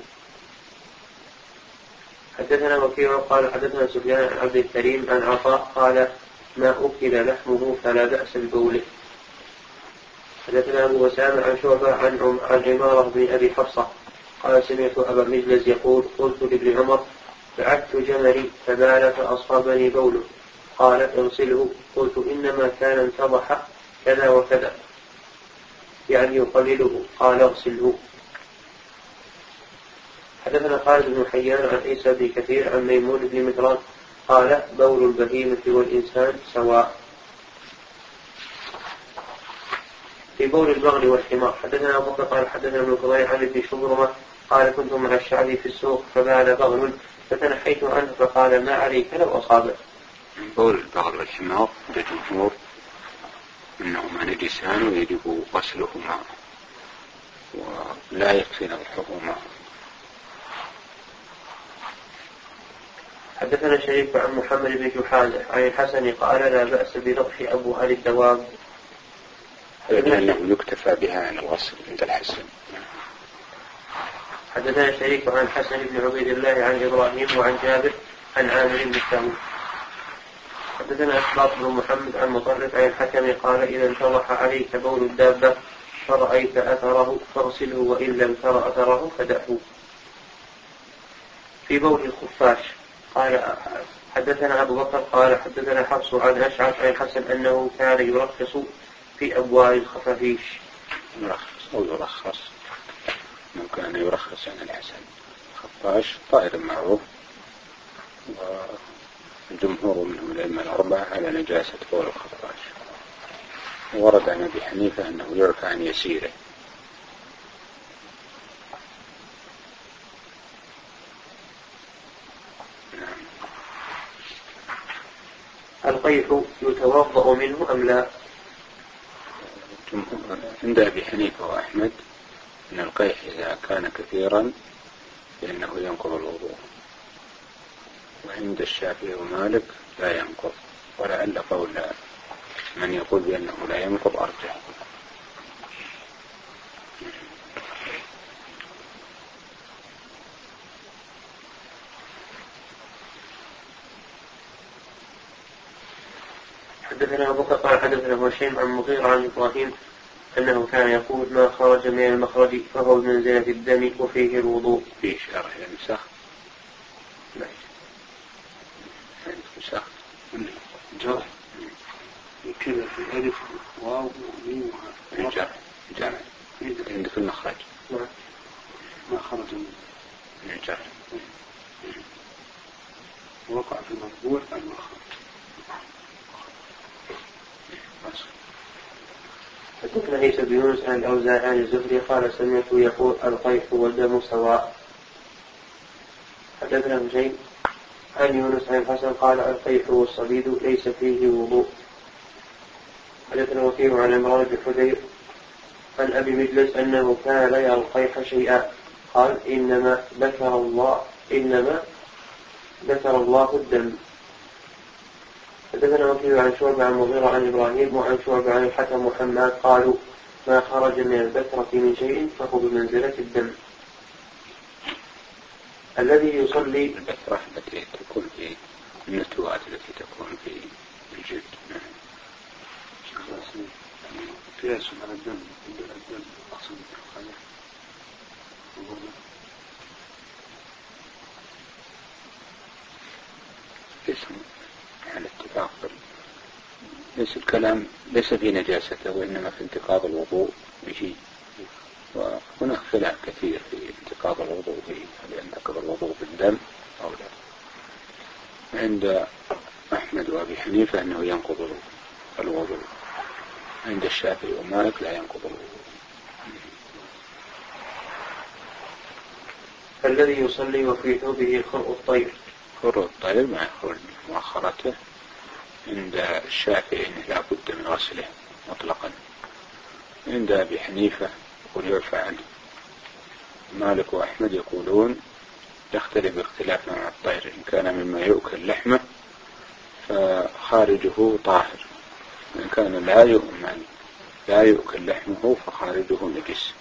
حدثنا وكيع قال حدثنا سفيان عن عبد الكريم عن عطاء قال ما أكل لحمه فلا بأس ببوله. حدثنا أبو أسامة عن شعبة عن عن عمارة بن أبي حفصة قال سمعت أبا مجلس يقول قلت لابن عمر بعثت جملي فبال فأصابني بوله قال اغسله. قلت إنما كان انتضح كذا وكذا يعني يقلله قال اغسله. حدثنا خالد بن حيان عن عيسى بن كثير عن ميمون بن مهران قال بول البهيمة والإنسان سواء. في بول البغل والحمار. حدثنا أبو بكر قال حدثنا ابن فضيل عن ابن شبرمة قال كنت مع الشعبي في السوق فبال بغل فتنحيت عنه فقال ما عليك لو أصابه. بول البغل والحمار عند الجمهور إنهما نجسان ويجب غسلهما ولا يكفي نضحهما. حدثنا شريك عن محمد بن جحادة عن الحسن قال لا بأس بنضح أبوها للدواب لأنه يكتفى بها عن الغسل عند الحسن. حدثنا شريك عن الحسن بن عبيد الله عن إبراهيم وعن جابر عن عامر بن التاوي. حدثنا أسباط بن محمد عن مطرف عن الحكم قال إذا انتضح عليك بول الدابة فرأيت أثره فاغسله وإن لم تر أثره فدعه. في بول الخفاش. قال حدثنا أبو بكر قال حدثنا حفص عن أشعث عن الحسن أنه كان يرخص في أبوال الخفافيش. يرخص أو يرخص أنه كان يرخص عن الحسن. خفاش طائر معروف والجمهور منهم الأئمة الأربعة على نجاسة بول الخفاش. ورد عن أبي حنيفة أنه يعفى عن يسيره. القيح يتوضأ منه أم لا؟ عند أبي حنيفة وأحمد أن القيح إذا كان كثيرا فإنه ينقض الوضوء، وعند الشافعي ومالك لا ينقض، ولعل قول من يقول بأنه لا ينقض أرجح. حدثنا أبو بكر قال حدثنا هشيم عن مغيرة عن إبراهيم أنه كان يقول ما خرج من المخرج فهو بمنزلة الدم وفيه الوضوء. فيه شرح يمسخ يمسخ جرح كذا في ألف واو وميم جرح جرح عند في المخرج ما خرج من الجرح وقع في المطبوع المخرج. حدثنا عيسى بن يونس عن الأوزاعي عن الزهري قال سمعته يقول القيح والدم سواء. حدثنا هشيم عن يونس عن الحسن قال القيح والصبيد ليس فيه وضوء. حدثنا وكيع عن عمران بن حذير عن أبي مجلس أنه كان لا يرى القيح شيئا قال إنما ذكر الله إنما ذكر الله الدم. حدثنا وكيع عن شعبة عن مغيرة عن إبراهيم وعن شعبة عن الحكم محمد قالوا ما خرج من البترة من شيء فهو بمنزلة الدم. الذي يصلي البترة التي تكون في النتوات التي تكون في الجلد قياس على الدم الدم أقصد اسم على اتفاق. ليس الكلام ليس في نجاسته وإنما في انتقاض الوضوء به، وهناك خلاف كثير في انتقاض الوضوء به، هل ينتقض الوضوء بالدم أو لا. عند أحمد وأبي حنيفة أنه ينقض الوضوء، عند الشافعي ومالك لا ينقض الوضوء. الذي يصلي وفي ثوبه خرق الطير. خرق الطير مع خرق مؤخرته عند الشافعي إنه لا بد من غسله مطلقا. عند أبي حنيفة يقول يعفى عنه. مالك وأحمد يقولون يختلف باختلاف مع الطير، إن كان مما يؤكل لحمه فخارجه طاهر، وإن كان لا يؤمن لا يؤكل لحمه فخارجه نجس.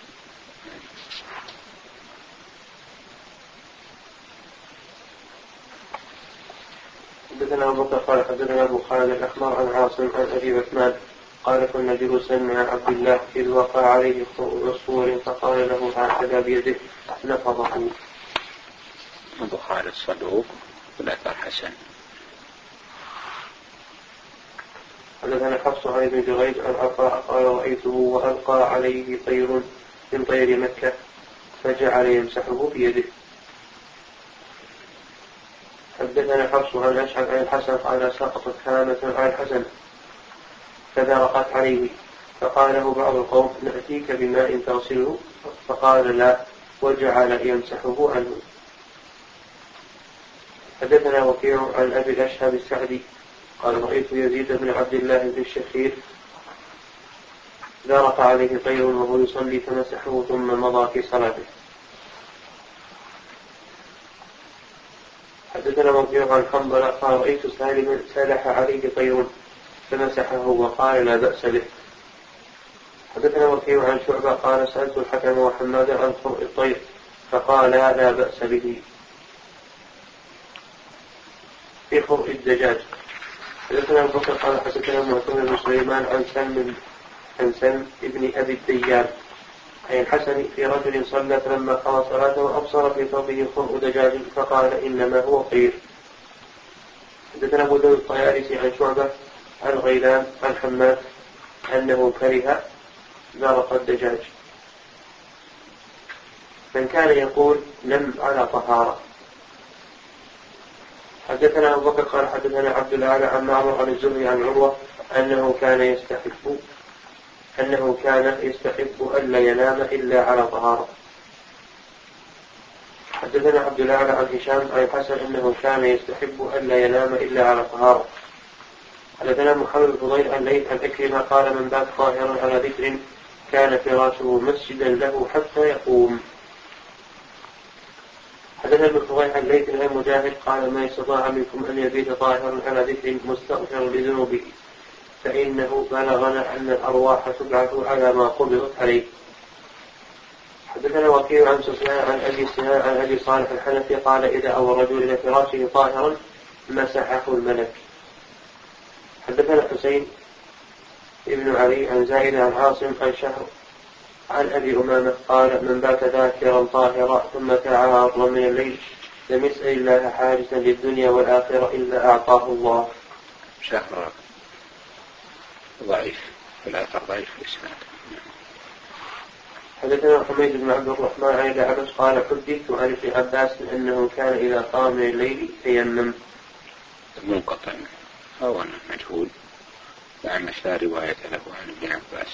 حدثنا أبو بكر قال حدثنا أبو خالد الأحمر عن عاصم عن أبي عثمان قال كنا جلوسا مع عبد الله إذ وقع عليه عصفور فقال له هكذا بيده نفضه. أبو خالد صدوق والأثر حسن. حدثنا حفص عن ابن جريج عن عطاء قال رأيته وألقى عليه طير من طير مكة فجعل يمسحه بيده. حدثنا حفص عن أشعث عن الحسن قال سقطت هامة عن الحسن فدرقت عليه فقال له بعض القوم نأتيك بماء تغسله فقال لا وجعل يمسحه عنه. حدثنا وكيع عن أبي الأشهب السعدي قال رأيت يزيد بن عبد الله بن الشخير دارق عليه طير وهو يصلي فمسحه ثم مضى في صلاته. حدثنا وكيع عن حنظلة قال رأيت سالما سلح عليه طير فمسحه وقال لا بأس به. حدثنا وكيع عن شعبة قال سألت الحكم وحماد عن قرء الطير فقال لا بأس به. في قرء الدجاج. حدثنا أبو بكر قال حدثنا معتمر بن سليمان عن سلم عن سلم ابن أبي الديان عن الحسن في رجل صلى فلما قضى صلاته وأبصر في ثوبه قرء دجاج فقال إنما هو طير. حدثنا أبو داود الطيالسي عن شعبة عن غيلان عن حماد أنه كره درق الدجاج. من كان يقول لم على طهارة. حدثنا أبو بكر قال حدثنا عبد الأعلى عن معمر عن الزهري عن عروة أنه كان يستحب أنه كان يستحب ألا ينام إلا على طهارة. حدثنا عبد الأعلى عن هشام عن الحسن أنه كان يستحب ألا ينام إلا على طهارة. حدثنا محمد بن فضيل عن ليث عن أكرمة قال من بات طاهرا على ذكر كان فراشه مسجدا له حتى يقوم. حدثنا ابن فضيل عن ليث عن مجاهد قال ما استطاع منكم أن يبيت طاهرا على ذكر مستغفر لذنوبه فإنه بلغنا أن الأرواح تبعث على ما قبضت عليه. حدثنا وكيع عن سفيان عن أبي سنان عن أبي صالح الحنفي قال إذا أوى الرجل إلى فراشه طاهرا مسحه الملك. حدثنا حسين ابن علي عن زائد عن عاصم عن شهر عن أبي أمامة قال من بات ذاكرا طاهرا ثم تعارض من الليل لم يسأل الله حاجة للدنيا والآخرة إلا أعطاه الله. شهر ضعيف والآخر ضعيف الإسناد. حدثنا حميد بن عبد الرحمن عن الأعرج قال حدثت عن ابن عباس أنه كان إذا قام من الليل تيمم. منقطع أو أنه مجهول لأن لا رواية له عن ابن عباس.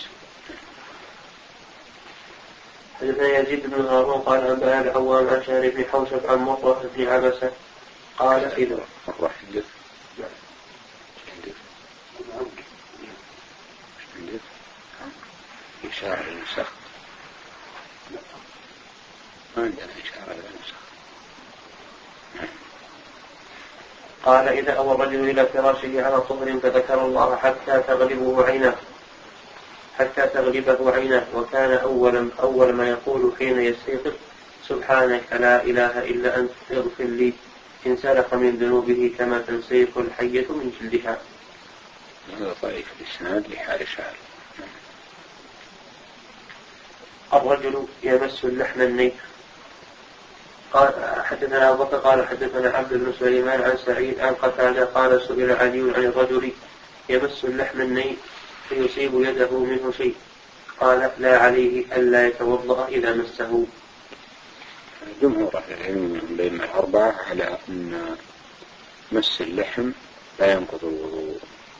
حدثنا يزيد بن هارون قال عن بلال العوام عن شهر بن حوشب عن مرة بن عبسة قال إذا مرة حدث حدث إشارة للنسخ ما عندنا إشارة للنسخ. قال إذا أوى الرجل إلى فراشه على طهر فذكر الله حتى تغلبه عيناه حتى تغلبه عيناه وكان أولا أول ما يقول حين يستيقظ سبحانك لا إله إلا أنت اغفر لي انسلخ من ذنوبه كما تنسلخ الحية من جلدها. هذا ضعيف الإسناد لحال شعر. الرجل يمس اللحم الني. قال حدثنا أبو بكر قال حدثنا عبد بن سليمان عن سعيد عن قتادة قال سئل علي عن الرجل يمس اللحم الني فيصيب يده منه شيء قال لا عليه ألا يتوضأ إذا مسه. جمهور أهل العلم بين الأربعة على أن مس اللحم لا ينقض الوضوء.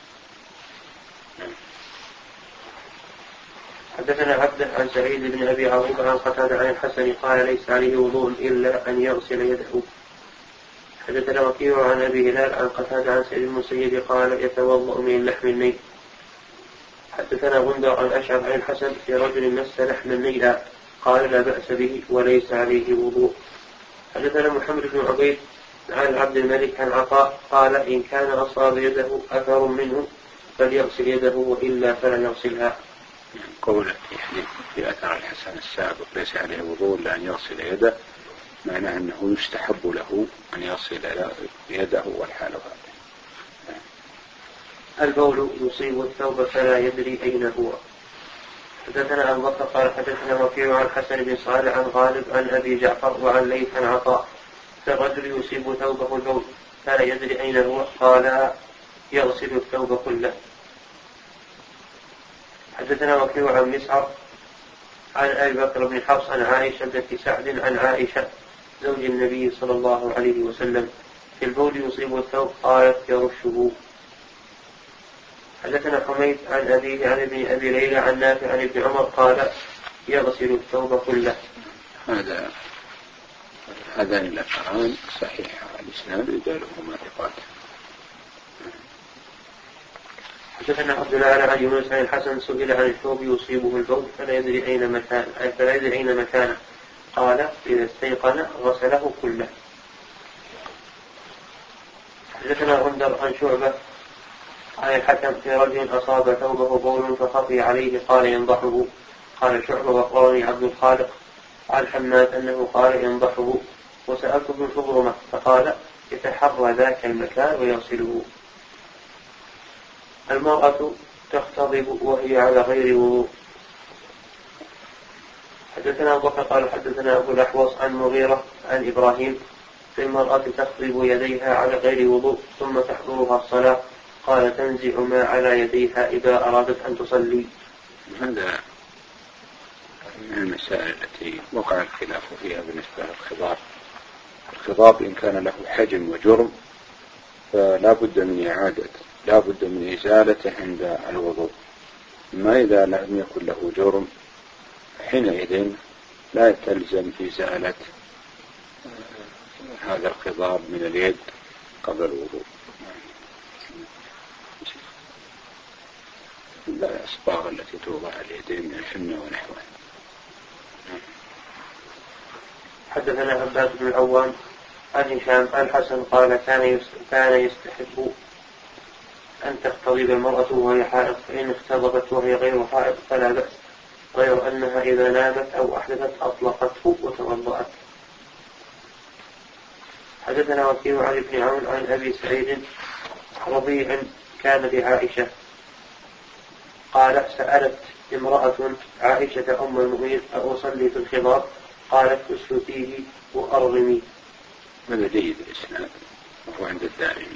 حدثنا عبده عن سعيد بن أبي عروبة عن قتادة عن الحسن قال ليس عليه وضوء إلا أن يغسل يده. حدثنا وكيع عن أبي هلال عن قتادة عن سعيد المسيب قال يتوضأ من اللحم الني. حدثنا غندر عن أشعث عن الحسن في رجل مس لحم النيل قال لا بأس به وليس عليه وضوء. حدثنا محمد بن عبيد عن عبد الملك عن عطاء قال إن كان أصاب يده أثر منه فليغسل يده وإلا فلا يغسلها. قوله في أثر الحسن السابق ليس عليه وضوء إلا أن يغسل يده معناه أنه يستحب له أن يغسل يده والحال هذا. البول يصيب الثوب فلا يدري أين هو. حدثنا أبو بكر قال حدثنا وكيع عن حسن بن صالح عن غالب عن أبي جعفر وعن ليث عن عطاء فالرجل يصيب ثوبه البول فلا يدري أين هو قال يغسل الثوب كله. حدثنا وكيع عن مسعر عن أبي بكر بن حفص عن عائشة بنت سعد عن عائشة زوج النبي صلى الله عليه وسلم في البول يصيب الثوب قالت يرشه. حدثنا حميد عن أبيه عن ابن أبي ليلى عن نافع عن ابن عمر قال يغسل الثوب كله. هذا هذان الأثران صحيح الإسناد رجالهما ثقات. حدثنا عبد الله عن يونس عن الحسن سئل عن الثوب يصيبه البول فلا يدري أين مكانه فلا يدري أين مكانه قال إذا استيقن غسله كله. حدثنا غندر عن شعبة عن الحكم في رجل أصاب ثوبه بول فخفي عليه قال ينضحه. قال شعبة وأخبرني عبد الخالق عن حماد أنه قال ينضحه وسألت ابن خضرمة فقال يتحرى ذاك المكان ويغسله. المرأة تختضب وهي على غير وضوء. حدثنا أبو بكر قال حدثنا أبو الأحوص عن مغيرة عن إبراهيم في المرأة تخضب يديها على غير وضوء ثم تحضرها الصلاة قال تنزع ما على يديها إذا أرادت أن تصلي. هذا من المسائل التي وقع الخلاف فيها بالنسبة للخضاب. الخضاب إن كان له حجم وجرم فلا بد من إعادة لا بد من إزالته عند الوضوء. ما إذا لم يكن له جرم حينئذ لا تلزم إزالة هذا الخضاب من اليد قبل الوضوء. لا الأصباغ التي توضع اليدين من الحنة ونحوها. حدثنا عباس بن العوام عن هشام عن الحسن قال كان كان يستحب أن تختضب المرأة وهي حائض فإن اختضبت وهي غير حائض فلا بأس غير أنها إذا نامت أو أحدثت أطلقته وتوضأت. حدثنا وكيع عن ابن عون عن أبي سعيد رضيع كان لعائشة قال سألت امرأة عائشة أم المؤمنين أصلي في الخضاب قالت اسلتيه وأرغمي. هذا جيد الإسناد وهو عند الدارمي.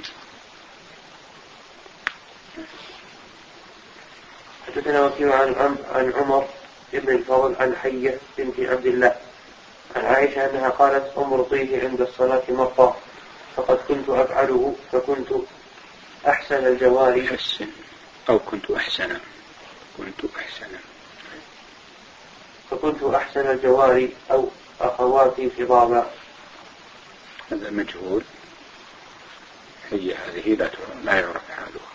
حدثنا وكيع عن عن عمر ابن الفضل عن حية بنت عبد الله عن عائشة أنها قالت أمرطيه عند الصلاة مرة فقد كنت أفعله فكنت أحسن الجواري حسن أو كنت أحسن كنت أحسن فكنت أحسن الجواري أو أخواتي خضابا. هذا مجهول. هي هذه لا لا يعرف حالها.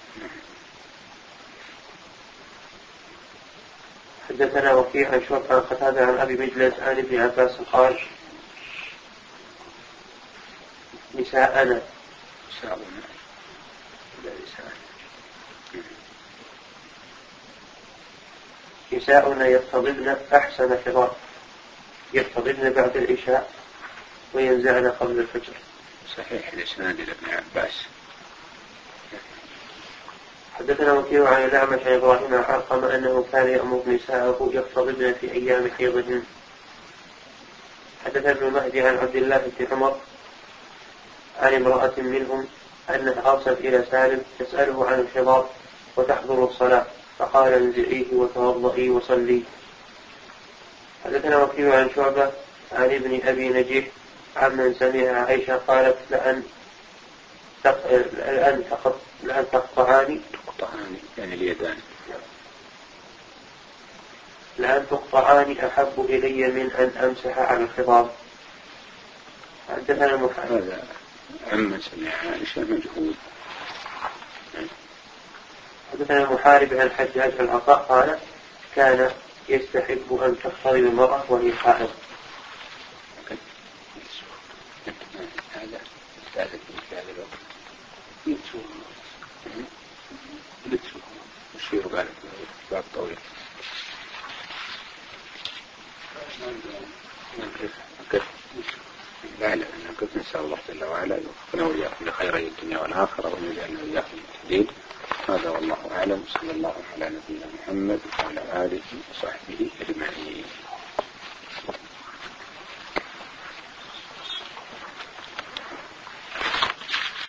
حدثنا وكيع عن شعبة عن قتادة عن أبي مجلس عن ابن عباس قال نساءنا نساؤنا نساؤنا يختضبن أحسن خضاب يختضبن بعد العشاء وينزعن قبل الفجر. صحيح الإسناد لابن عباس. حدثنا وكيع عن الأعمش عن إبراهيم عن علقمة أنه كان يأمر نساءه يختضبن في أيام حيضهن. حدثنا ابن مهدي عن عبد الله بن عمر عن امرأة منهم أنها أرسلت إلى سالم تسأله عن الخضاب وتحضر الصلاة فقال انزعيه وتوضئي وصلي. حدثنا وكيع عن شعبة عن ابن أبي نجيح عمن سمع عائشة قالت لأن لأن لأن تقطعاني تقطعاني يعني اليدان لأن تقطعاني أحب إلي من أن أمسح على الخضاب. حدثنا محمد هذا عمن سمع عائشة مجهول. حدثنا محارب عن الحجاج عن عطاء قال كان يستحب أن تحتضن المرأة وهي حائض. هذا ثالث مثال الوقت مش في ربالك باب طويل لا لا أنا كنت نسأل الله جل وعلا يوفقنا وإياكم لخيري الدنيا والآخرة ويجعلنا وإياكم مهتدين. هذا والله أعلم. صلى الله على نبينا محمد وعلى آله وصحبه.